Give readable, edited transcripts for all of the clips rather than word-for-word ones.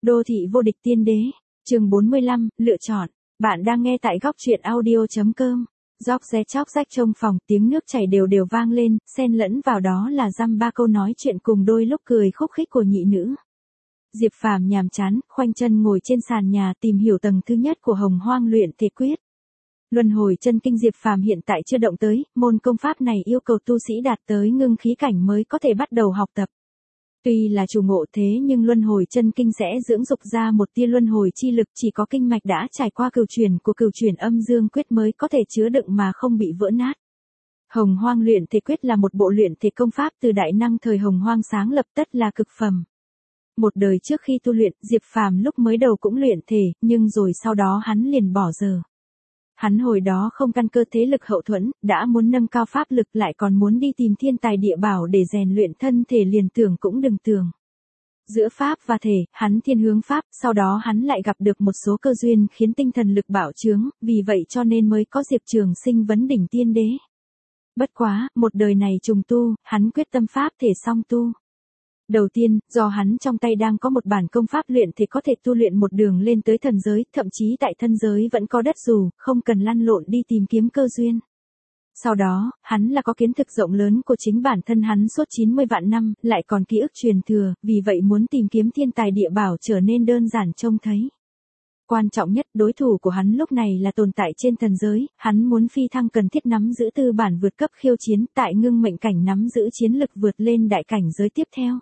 Đô thị vô địch tiên đế, chương 45, lựa chọn. Bạn đang nghe tại góc truyện audio.com. Róc ré chóc rách trong phòng, tiếng nước chảy đều đều vang lên, xen lẫn vào đó là dăm ba câu nói chuyện cùng đôi lúc cười khúc khích của nhị nữ. Diệp Phàm nhàm chán, khoanh chân ngồi trên sàn nhà tìm hiểu tầng thứ nhất của Hồng Hoang luyện thể quyết. Luân hồi chân kinh Diệp Phàm hiện tại chưa động tới, môn công pháp này yêu cầu tu sĩ đạt tới ngưng khí cảnh mới có thể bắt đầu học tập. Tuy là chủ ngộ thế nhưng luân hồi chân kinh sẽ dưỡng dục ra một tia luân hồi chi lực, chỉ có kinh mạch đã trải qua cửu chuyển của cửu chuyển âm dương quyết mới có thể chứa đựng mà không bị vỡ nát. Hồng Hoang luyện thể quyết là một bộ luyện thể công pháp từ đại năng thời Hồng Hoang sáng lập, tất là cực phẩm. Một đời trước khi tu luyện, Diệp Phàm lúc mới đầu cũng luyện thể, nhưng rồi sau đó hắn liền bỏ giờ. Hắn hồi đó không căn cơ thế lực hậu thuẫn, đã muốn nâng cao pháp lực lại còn muốn đi tìm thiên tài địa bảo để rèn luyện thân thể, liền tưởng cũng đừng tưởng. Giữa pháp và thể, hắn thiên hướng pháp, sau đó hắn lại gặp được một số cơ duyên khiến tinh thần lực bạo trướng, vì vậy cho nên mới có Diệp Trường Sinh vấn đỉnh tiên đế. Bất quá, một đời này trùng tu, hắn quyết tâm pháp thể song tu. Đầu tiên, do hắn trong tay đang có một bản công pháp luyện thể có thể tu luyện một đường lên tới thần giới, thậm chí tại thân giới vẫn có đất dù, không cần lăn lộn đi tìm kiếm cơ duyên. Sau đó, hắn là có kiến thức rộng lớn của chính bản thân hắn suốt 90 vạn năm, lại còn ký ức truyền thừa, vì vậy muốn tìm kiếm thiên tài địa bảo trở nên đơn giản trông thấy. Quan trọng nhất, đối thủ của hắn lúc này là tồn tại trên thần giới, hắn muốn phi thăng cần thiết nắm giữ tư bản vượt cấp khiêu chiến, tại ngưng mệnh cảnh nắm giữ chiến lực vượt lên đại cảnh giới tiếp theo.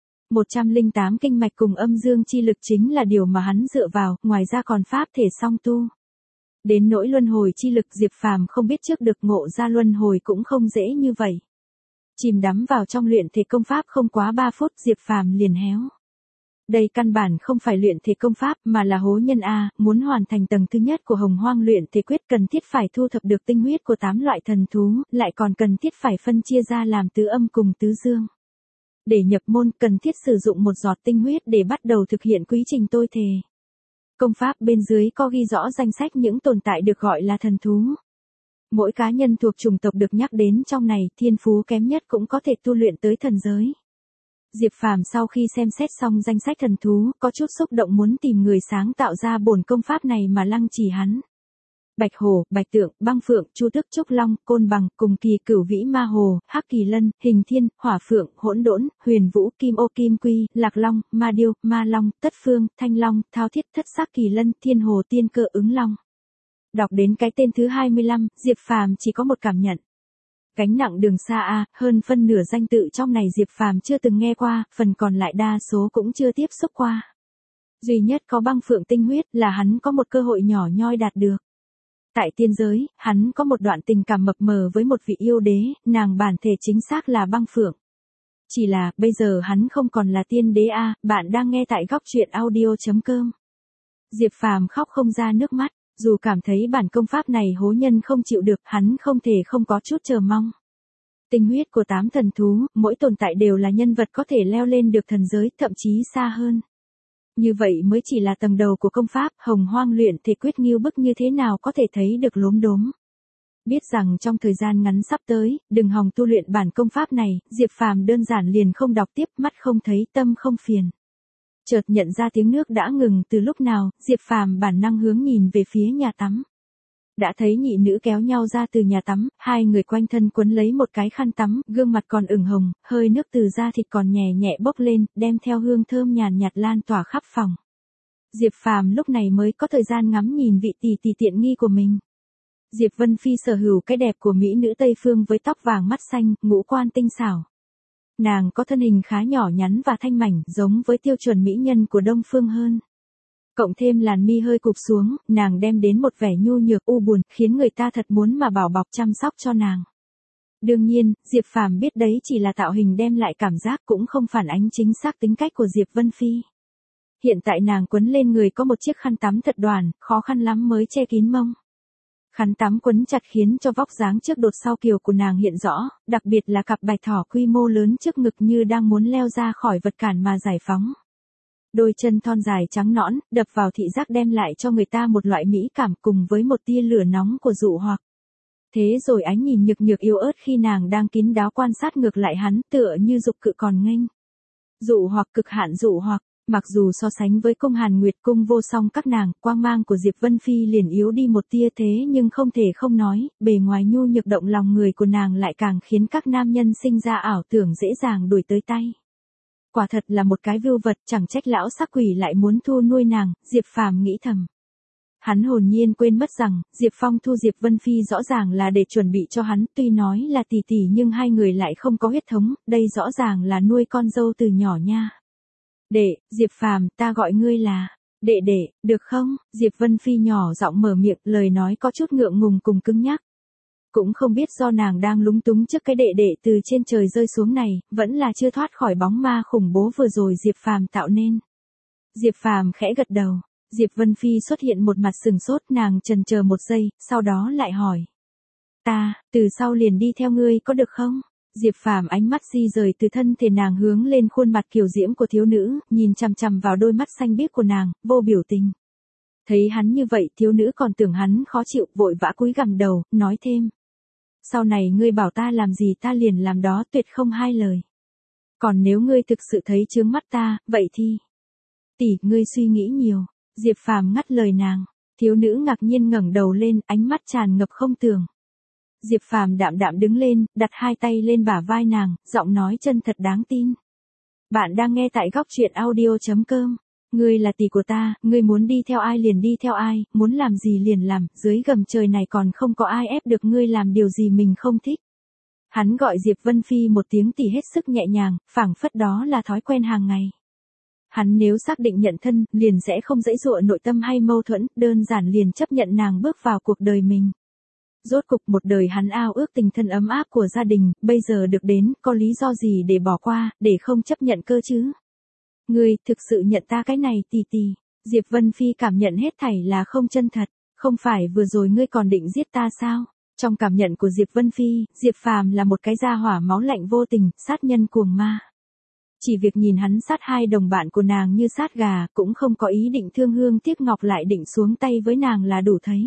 108 kinh mạch cùng âm dương chi lực chính là điều mà hắn dựa vào, ngoài ra còn pháp thể song tu. Đến nỗi luân hồi chi lực, Diệp Phàm không biết trước được ngộ ra luân hồi cũng không dễ như vậy. Chìm đắm vào trong luyện thể công pháp không quá 3 phút, Diệp Phàm liền héo. Đây căn bản không phải luyện thể công pháp mà là hố nhân A, muốn hoàn thành tầng thứ nhất của Hồng Hoang luyện thể quyết cần thiết phải thu thập được tinh huyết của 8 loại thần thú, lại còn cần thiết phải phân chia ra làm tứ âm cùng tứ dương. Để nhập môn cần thiết sử dụng một giọt tinh huyết để bắt đầu thực hiện quy trình tôi thề. Công pháp bên dưới có ghi rõ danh sách những tồn tại được gọi là thần thú. Mỗi cá nhân thuộc chủng tộc được nhắc đến trong này, thiên phú kém nhất cũng có thể tu luyện tới thần giới. Diệp Phàm sau khi xem xét xong danh sách thần thú, có chút xúc động muốn tìm người sáng tạo ra bổn công pháp này mà lăng trì hắn. Bạch hổ, bạch tượng, băng phượng, chu tước, trúc long, côn bằng, cùng kỳ, cửu vĩ ma hồ, hắc kỳ lân, hình thiên, hỏa phượng, hỗn độn, huyền vũ, kim ô, kim quy, lạc long, ma điêu, ma long, tất phương, thanh long, thao thiết, thất sắc kỳ lân, thiên hồ, tiên cơ, ứng long. Đọc đến cái tên thứ 25, Diệp Phàm chỉ có một cảm nhận. Gánh nặng đường xa a, hơn phân nửa danh tự trong này Diệp Phàm chưa từng nghe qua, phần còn lại đa số cũng chưa tiếp xúc qua. Duy nhất có băng phượng tinh huyết là hắn có một cơ hội nhỏ nhoi đạt được. Tại tiên giới, hắn có một đoạn tình cảm mập mờ với một vị yêu đế, nàng bản thể chính xác là băng phượng. Chỉ là, bây giờ hắn không còn là tiên đế a. Bạn đang nghe tại góc truyện audio.com. Diệp Phàm khóc không ra nước mắt, dù cảm thấy bản công pháp này hố nhân không chịu được, hắn không thể không có chút chờ mong. Tinh huyết của 8 thần thú, mỗi tồn tại đều là nhân vật có thể leo lên được thần giới, thậm chí xa hơn. Như vậy mới chỉ là tầng đầu của công pháp, Hồng Hoang luyện thể quyết nghiêu bức như thế nào có thể thấy được lốm đốm. Biết rằng trong thời gian ngắn sắp tới, đừng hòng tu luyện bản công pháp này, Diệp Phàm đơn giản liền không đọc tiếp, mắt không thấy tâm không phiền. Chợt nhận ra tiếng nước đã ngừng từ lúc nào, Diệp Phàm bản năng hướng nhìn về phía nhà tắm. Đã thấy nhị nữ kéo nhau ra từ nhà tắm, hai người quanh thân quấn lấy một cái khăn tắm, gương mặt còn ửng hồng, hơi nước từ da thịt còn nhẹ nhẹ bốc lên, đem theo hương thơm nhàn nhạt lan tỏa khắp phòng. Diệp Phàm lúc này mới có thời gian ngắm nhìn vị tỷ tỷ tiện nghi của mình. Diệp Vân Phi sở hữu cái đẹp của mỹ nữ Tây Phương với tóc vàng mắt xanh, ngũ quan tinh xảo. Nàng có thân hình khá nhỏ nhắn và thanh mảnh, giống với tiêu chuẩn mỹ nhân của Đông Phương hơn. Cộng thêm làn mi hơi cụp xuống, nàng đem đến một vẻ nhu nhược u buồn, khiến người ta thật muốn mà bảo bọc chăm sóc cho nàng. Đương nhiên, Diệp Phàm biết đấy chỉ là tạo hình đem lại cảm giác, cũng không phản ánh chính xác tính cách của Diệp Vân Phi. Hiện tại nàng quấn lên người có một chiếc khăn tắm thật đoàn, khó khăn lắm mới che kín mông. Khăn tắm quấn chặt khiến cho vóc dáng trước đột sau kiều của nàng hiện rõ, đặc biệt là cặp bạch thỏ quy mô lớn trước ngực như đang muốn leo ra khỏi vật cản mà giải phóng. Đôi chân thon dài trắng nõn, đập vào thị giác đem lại cho người ta một loại mỹ cảm cùng với một tia lửa nóng của dụ hoặc. Thế rồi ánh nhìn nhược nhược yếu ớt khi nàng đang kín đáo quan sát ngược lại hắn, tựa như dục cự còn nghênh. Dụ hoặc cực hạn dụ hoặc, Mặc dù so sánh với cung Hàn Nguyệt cung vô song các nàng, quang mang của Diệp Vân Phi liền yếu đi một tia thế nhưng không thể không nói, bề ngoài nhu nhược động lòng người của nàng lại càng khiến các nam nhân sinh ra ảo tưởng dễ dàng đuổi tới tay. Quả thật là một cái vưu vật, chẳng trách lão sắc quỷ lại muốn thu nuôi nàng, Diệp Phàm nghĩ thầm. Hắn hồn nhiên quên mất rằng, Diệp Phong thu Diệp Vân Phi rõ ràng là để chuẩn bị cho hắn, tuy nói là tỷ tỷ nhưng hai người lại không có huyết thống, đây rõ ràng là nuôi con dâu từ nhỏ nha. Đệ, Diệp Phàm, ta gọi ngươi là đệ đệ, được không? Diệp Vân Phi nhỏ giọng mở miệng, lời nói có chút ngượng ngùng cùng cứng nhắc. Cũng không biết do nàng đang lúng túng trước cái đệ đệ từ trên trời rơi xuống này, vẫn là chưa thoát khỏi bóng ma khủng bố vừa rồi Diệp Phàm tạo nên. Diệp Phàm khẽ gật đầu. Diệp Vân Phi xuất hiện một mặt sừng sốt, nàng chần chờ một giây, sau đó lại hỏi. Ta, từ sau liền đi theo ngươi có được không? Diệp Phàm ánh mắt di rời từ thân thể nàng hướng lên khuôn mặt kiều diễm của thiếu nữ, nhìn chằm chằm vào đôi mắt xanh biếc của nàng, vô biểu tình. Thấy hắn như vậy, thiếu nữ còn tưởng hắn khó chịu, vội vã cúi gằm đầu, nói thêm. Sau này ngươi bảo ta làm gì ta liền làm đó, tuyệt không hai lời. Còn nếu ngươi thực sự thấy chướng mắt ta, vậy thì... Tỷ, ngươi suy nghĩ nhiều. Diệp Phàm ngắt lời nàng, thiếu nữ ngạc nhiên ngẩng đầu lên, ánh mắt tràn ngập không tưởng. Diệp Phàm đạm đạm đứng lên, đặt hai tay lên bả vai nàng, giọng nói chân thật đáng tin. Bạn đang nghe tại góc truyện audio.com. Ngươi là tỷ của ta, ngươi muốn đi theo ai liền đi theo ai, muốn làm gì liền làm, dưới gầm trời này còn không có ai ép được ngươi làm điều gì mình không thích. Hắn gọi Diệp Vân Phi một tiếng tỷ hết sức nhẹ nhàng, phảng phất đó là thói quen hàng ngày. Hắn nếu xác định nhận thân, liền sẽ không giãy giụa nội tâm hay mâu thuẫn, đơn giản liền chấp nhận nàng bước vào cuộc đời mình. Rốt cục một đời hắn ao ước tình thân ấm áp của gia đình, bây giờ được đến, có lý do gì để bỏ qua, để không chấp nhận cơ chứ? Ngươi, thực sự nhận ta cái này tỷ tỷ. Diệp Vân Phi cảm nhận hết thảy là không chân thật, không phải vừa rồi ngươi còn định giết ta sao? Trong cảm nhận của Diệp Vân Phi, Diệp Phàm là một cái gia hỏa máu lạnh vô tình, sát nhân cuồng ma. Chỉ việc nhìn hắn sát hai đồng bạn của nàng như sát gà, cũng không có ý định thương hương tiếc ngọc lại định xuống tay với nàng là đủ thấy.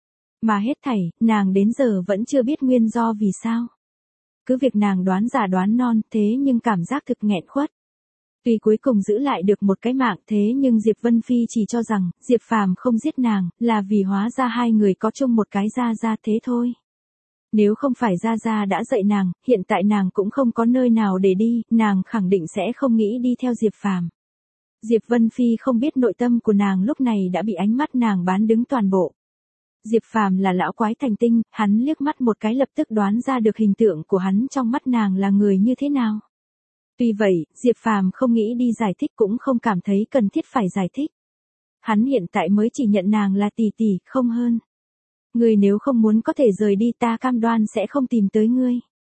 Mà hết thảy, nàng đến giờ vẫn chưa biết nguyên do vì sao. Cứ việc nàng đoán giả đoán non, thế nhưng cảm giác thực nghẹn khuất. Tuy cuối cùng giữ lại được một cái mạng, thế nhưng Diệp Vân Phi chỉ cho rằng, Diệp Phàm không giết nàng, là vì hóa ra hai người có chung một cái gia thế thôi. Nếu không phải gia đã dạy nàng, hiện tại nàng cũng không có nơi nào để đi, nàng khẳng định sẽ không nghĩ đi theo Diệp Phàm. Diệp Vân Phi không biết nội tâm của nàng lúc này đã bị ánh mắt nàng bán đứng toàn bộ. Diệp Phàm là lão quái thành tinh, hắn liếc mắt một cái lập tức đoán ra được hình tượng của hắn trong mắt nàng là người như thế nào. Tuy vậy, Diệp Phàm không nghĩ đi giải thích cũng không cảm thấy cần thiết phải giải thích. Hắn hiện tại mới chỉ nhận nàng là tỷ tỷ, không hơn. Ngươi nếu không muốn có thể rời đi ta cam đoan sẽ không tìm tới ngươi.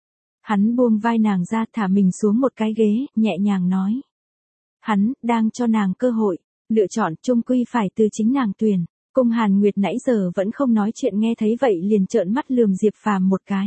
Hắn buông vai nàng ra thả mình xuống một cái ghế, nhẹ nhàng nói. Hắn, đang cho nàng cơ hội, lựa chọn chung quy phải từ chính nàng tuyển. Cung Hàn Nguyệt nãy giờ vẫn không nói chuyện nghe thấy vậy liền trợn mắt lườm Diệp Phàm một cái.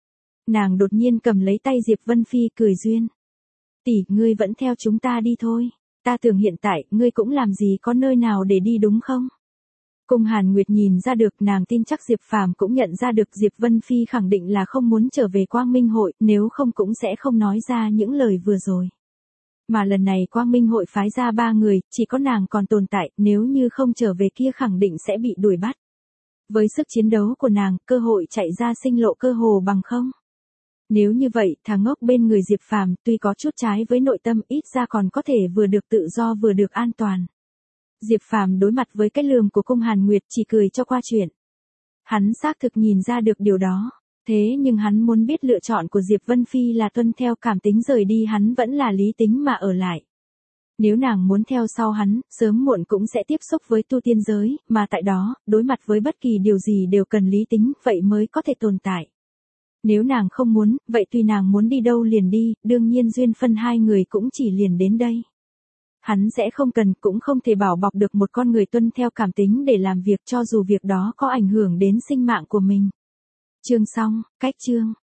Nàng đột nhiên cầm lấy tay Diệp Vân Phi cười duyên. Tỷ, ngươi vẫn theo chúng ta đi thôi. Ta tưởng hiện tại, ngươi cũng làm gì có nơi nào để đi đúng không? Cung Hàn Nguyệt nhìn ra được, nàng tin chắc Diệp Phàm cũng nhận ra được Diệp Vân Phi khẳng định là không muốn trở về Quang Minh hội, nếu không cũng sẽ không nói ra những lời vừa rồi. Mà lần này Quang Minh hội phái ra 3 người, chỉ có nàng còn tồn tại, nếu như không trở về kia khẳng định sẽ bị đuổi bắt. Với sức chiến đấu của nàng, cơ hội chạy ra sinh lộ cơ hồ bằng không. Nếu như vậy, thằng ngốc bên người Diệp Phàm tuy có chút trái với nội tâm, ít ra còn có thể vừa được tự do vừa được an toàn. Diệp Phàm đối mặt với cái lườm của Cung Hàn Nguyệt chỉ cười cho qua chuyện. Hắn xác thực nhìn ra được điều đó. Thế nhưng hắn muốn biết lựa chọn của Diệp Vân Phi là tuân theo cảm tính rời đi hắn vẫn là lý tính mà ở lại. Nếu nàng muốn theo sau hắn, sớm muộn cũng sẽ tiếp xúc với tu tiên giới, mà tại đó, đối mặt với bất kỳ điều gì đều cần lý tính, vậy mới có thể tồn tại. Nếu nàng không muốn, vậy tùy nàng muốn đi đâu liền đi, đương nhiên duyên phân hai người cũng chỉ liền đến đây. Hắn sẽ không cần, cũng không thể bảo bọc được một con người tuân theo cảm tính để làm việc cho dù việc đó có ảnh hưởng đến sinh mạng của mình. Chương xong, cách chương.